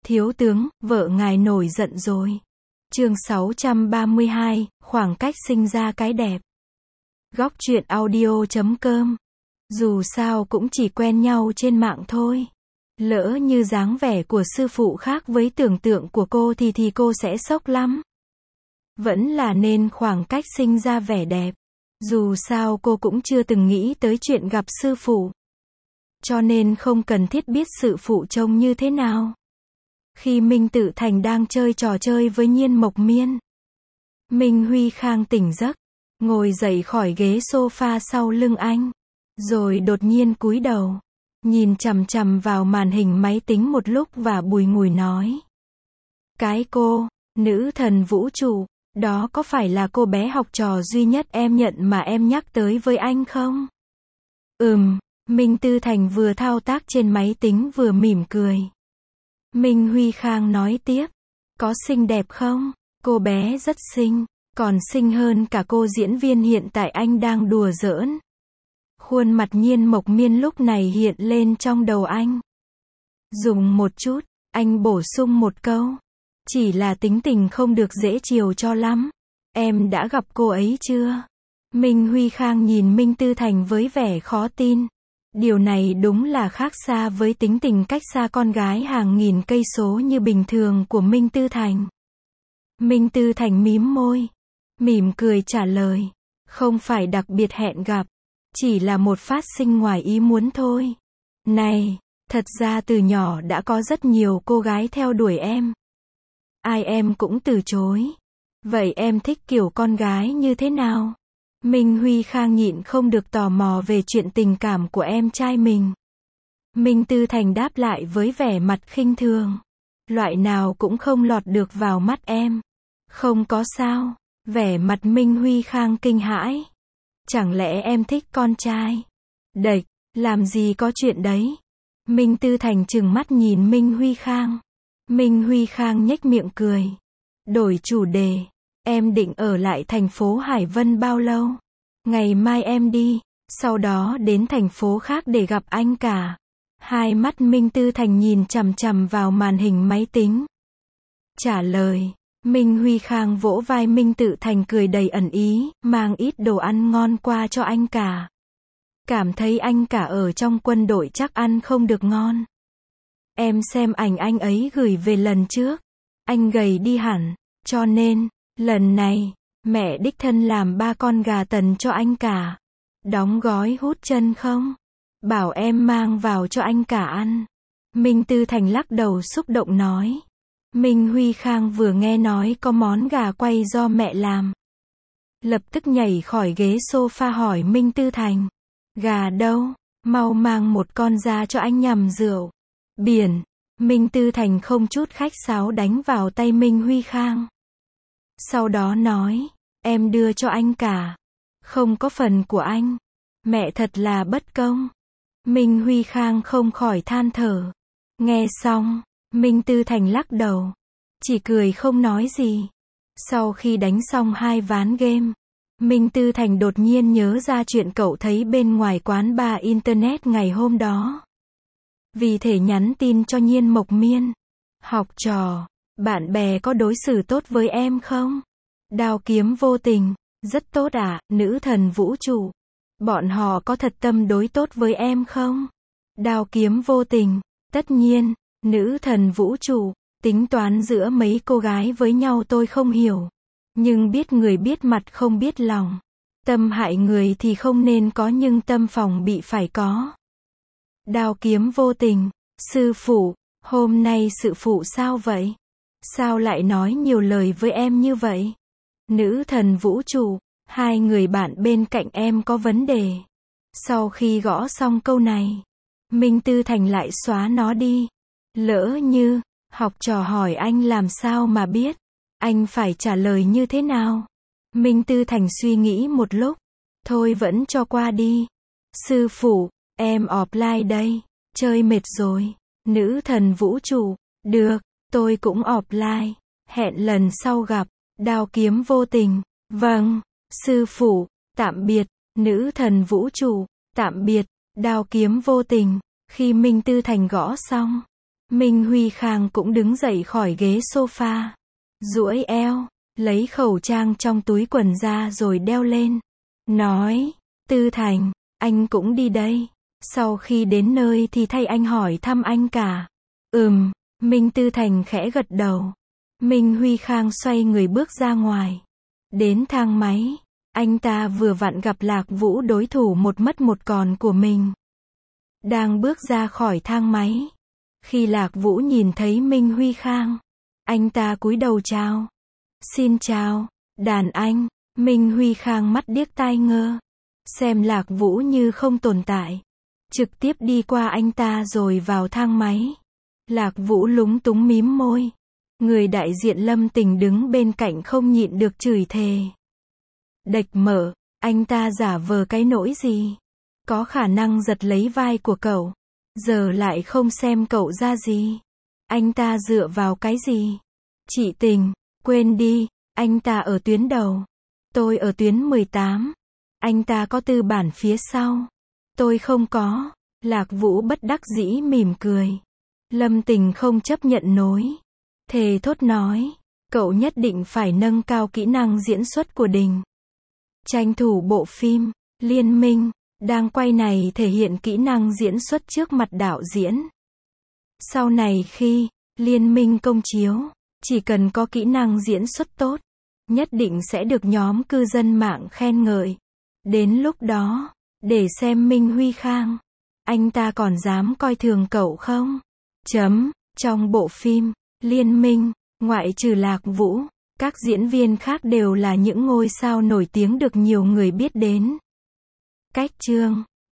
Thiếu tướng, vợ ngài nổi giận rồi. Chương 632, khoảng cách sinh ra cái đẹp. Góc truyện audio.com. Dù sao cũng chỉ quen nhau trên mạng thôi. Lỡ như dáng vẻ của sư phụ khác với tưởng tượng của cô thì cô sẽ sốc lắm. Vẫn là nên khoảng cách sinh ra vẻ đẹp. Dù sao cô cũng chưa từng nghĩ tới chuyện gặp sư phụ. Cho nên không cần thiết biết sư phụ trông như thế nào. Khi Minh Tự Thành đang chơi trò chơi với Nhiên Mộc Miên, Minh Huy Khang tỉnh giấc, ngồi dậy khỏi ghế sofa sau lưng anh, rồi đột nhiên cúi đầu, nhìn chằm chằm vào màn hình máy tính một lúc và bùi ngùi nói: Cái cô, nữ thần vũ trụ, đó có phải là cô bé học trò duy nhất em nhận mà em nhắc tới với anh không? Minh Tư Thành vừa thao tác trên máy tính vừa mỉm cười. Minh Huy Khang nói tiếp: Có xinh đẹp không? Cô bé rất xinh, còn xinh hơn cả cô diễn viên hiện tại anh đang đùa giỡn. Khuôn mặt Nhiên Mộc Miên lúc này hiện lên trong đầu anh. Dùng một chút, anh bổ sung một câu: Chỉ là tính tình không được dễ chiều cho lắm. Em đã gặp cô ấy chưa? Minh Huy Khang nhìn Minh Tư Thành với vẻ khó tin. Điều này đúng là khác xa với tính tình cách xa con gái hàng nghìn cây số như bình thường của Minh Tư Thành. Minh Tư Thành mím môi, mỉm cười trả lời: Không phải đặc biệt hẹn gặp, chỉ là một phát sinh ngoài ý muốn thôi. Này, thật ra từ nhỏ đã có rất nhiều cô gái theo đuổi em. Ai em cũng từ chối. Vậy em thích kiểu con gái như thế nào? Minh Huy Khang nhịn không được tò mò về chuyện tình cảm của em trai mình. Minh Tư Thành đáp lại với vẻ mặt khinh thường: Loại nào cũng không lọt được vào mắt em. Không có sao. Vẻ mặt Minh Huy Khang kinh hãi. Chẳng lẽ em thích con trai? Đệch, làm gì có chuyện đấy. Minh Tư Thành trừng mắt nhìn Minh Huy Khang. Minh Huy Khang nhếch miệng cười. Đổi chủ đề. Em định ở lại thành phố Hải Vân bao lâu? Ngày mai em đi, sau đó đến thành phố khác để gặp anh cả. Hai mắt Minh Tư Thành nhìn chằm chằm vào màn hình máy tính. Trả lời. Minh Huy Khang vỗ vai Minh Tự Thành cười đầy ẩn ý, mang ít đồ ăn ngon qua cho anh cả. Cảm thấy anh cả ở trong quân đội chắc ăn không được ngon. Em xem ảnh anh ấy gửi về lần trước. Anh gầy đi hẳn, cho nên, lần này, mẹ đích thân làm 3 con gà tần cho anh cả. Đóng gói hút chân không? Bảo em mang vào cho anh cả ăn. Minh Tư Thành lắc đầu xúc động nói. Minh Huy Khang vừa nghe nói có món gà quay do mẹ làm, lập tức nhảy khỏi ghế sofa hỏi Minh Tư Thành: Gà đâu? Mau mang một con ra cho anh nhầm rượu. Biển. Minh Tư Thành không chút khách sáo đánh vào tay Minh Huy Khang. Sau đó nói: Em đưa cho anh cả. Không có phần của anh. Mẹ thật là bất công. Minh Huy Khang không khỏi than thở. Nghe xong, Minh Tư Thành lắc đầu, chỉ cười không nói gì. Sau khi đánh xong 2 ván game, Minh Tư Thành đột nhiên nhớ ra chuyện cậu thấy bên ngoài quán bar internet ngày hôm đó. Vì thể nhắn tin cho Nhiên Mộc Miên. Học trò, bạn bè có đối xử tốt với em không? Đao kiếm vô tình, rất tốt ạ, nữ thần vũ trụ. Bọn họ có thật tâm đối tốt với em không? Đao kiếm vô tình, tất nhiên, nữ thần vũ trụ, tính toán giữa mấy cô gái với nhau tôi không hiểu. Nhưng biết người biết mặt không biết lòng. Tâm hại người thì không nên có nhưng tâm phòng bị phải có. Đao kiếm vô tình, sư phụ, hôm nay sư phụ sao vậy? Sao lại nói nhiều lời với em như vậy? Nữ thần vũ trụ, 2 người bạn bên cạnh em có vấn đề. Sau khi gõ xong câu này, Minh Tư Thành lại xóa nó đi. Lỡ như, học trò hỏi anh làm sao mà biết, anh phải trả lời như thế nào? Minh Tư Thành suy nghĩ một lúc. Thôi vẫn cho qua đi. Sư phụ, em offline đây, chơi mệt rồi. Nữ thần vũ trụ, được, tôi cũng offline. Hẹn lần sau gặp. Đao kiếm vô tình, vâng, sư phụ, tạm biệt. Nữ thần vũ trụ, tạm biệt. Đao kiếm vô tình. Khi Minh Tư Thành gõ xong, Minh Huy Khang cũng đứng dậy khỏi ghế sofa, duỗi eo, lấy khẩu trang trong túi quần ra rồi đeo lên. Nói, Tư Thành, anh cũng đi đây. Sau khi đến nơi thì thay anh hỏi thăm anh cả. Minh Tư Thành khẽ gật đầu. Minh Huy Khang xoay người bước ra ngoài. Đến thang máy, anh ta vừa vặn gặp Lạc Vũ, đối thủ một mất một còn của mình. Đang bước ra khỏi thang máy. Khi Lạc Vũ nhìn thấy Minh Huy Khang, anh ta cúi đầu chào. Xin chào, đàn anh. Minh Huy Khang mắt điếc tai ngơ, xem Lạc Vũ như không tồn tại. Trực tiếp đi qua anh ta rồi vào thang máy. Lạc Vũ lúng túng mím môi. Người đại diện Lâm Tình đứng bên cạnh không nhịn được chửi thề. Đệch mở, anh ta giả vờ cái nỗi gì? Có khả năng giật lấy vai của cậu, giờ lại không xem cậu ra gì. Anh ta dựa vào cái gì? Chị Tình, quên đi, anh ta ở tuyến đầu, tôi ở tuyến 18. Anh ta có tư bản phía sau, tôi không có. Lạc Vũ bất đắc dĩ mỉm cười. Lâm Tình không chấp nhận nổi, thề thốt nói, cậu nhất định phải nâng cao kỹ năng diễn xuất của Đình. Tranh thủ bộ phim Liên Minh đang quay này thể hiện kỹ năng diễn xuất trước mặt đạo diễn. Sau này khi Liên Minh công chiếu, chỉ cần có kỹ năng diễn xuất tốt, nhất định sẽ được nhóm cư dân mạng khen ngợi. Đến lúc đó, để xem Minh Huy Khang, anh ta còn dám coi thường cậu không? Trong bộ phim Liên Minh, ngoại trừ Lạc Vũ, các diễn viên khác đều là những ngôi sao nổi tiếng được nhiều người biết đến. Cách chương